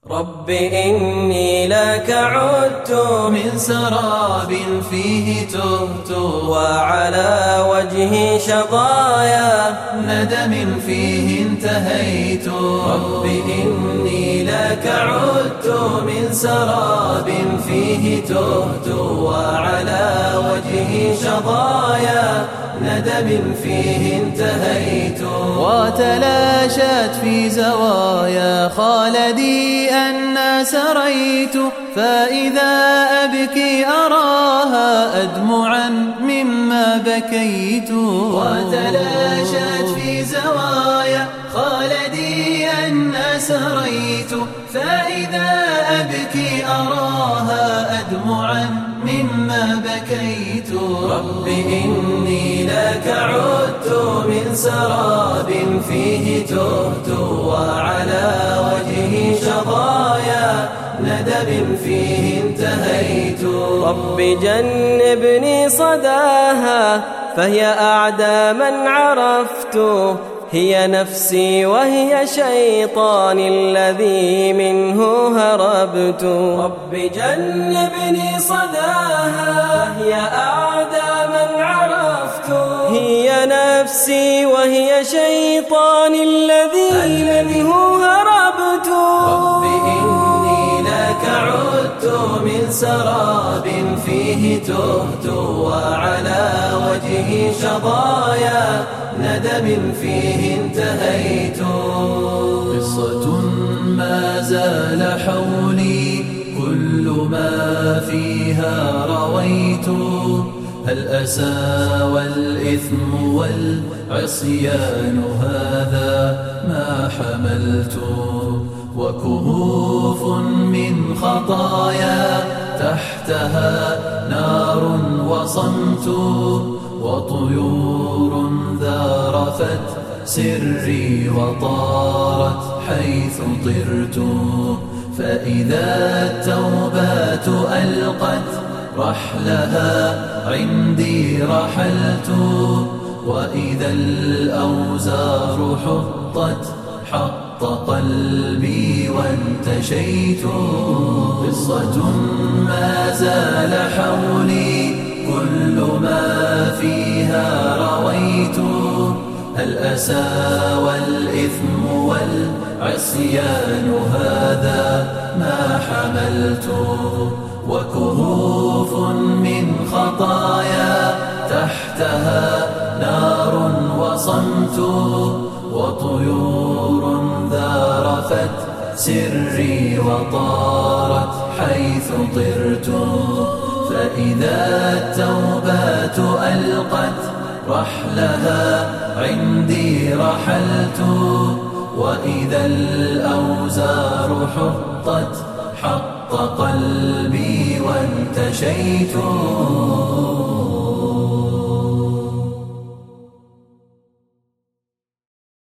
رب إني لك عدت من سراب فيه تهت وعلى وجهي شظايا ندم فيه انتهيت رب إني لك عدت من سراب فيه تهت وعلى وجهي شظايا ندم فيه انتهيت وتلاشت في زوايا خالدي أن سريت فإذا أبكي أراها أدمعا مما بكيت وتلاشت في زوايا خالدي أن سريت فإذا أبكي أراها أدمعا مما بكيت رب إني لك عدت من سراب فيه تهت وعلى وجهي شظايا ندم فيه انتهيت رب جنبني صداها فهي أعدى من عرفت هي نفسي وهي شيطاني الذي منه هربت رب جنبني صداها هي أعدى من عرفت هي نفسي وهي شيطاني الذي منه هربت رب إني لك عدت من سراب فيه تهت وعلى وجهي شظايا ندم فيه انتهيت قصة ما زال حولي كل ما فيها رويت الأسى والإثم والعصيان هذا ما حملت وكهوف من خطايا تحتها نار وصمت وطيور ذارفت سري وطارت حيث طرت فإذا التوبات ألقت رحلها عندي رحلت وإذا الأوزار حطت حط قلبي وانتشيت قصة ما زال حولي كل ما فيها رويت الأسى والإثم والعصيان هذا ما حملت وكهوف من خطايا تحتها نار وصمت وطيور ذارفت سري وطارت حيث طرت فإذا التوبات ألقت رحلها عندي رحلت وإذا الأوزار حطت حط قلبي وانتشيت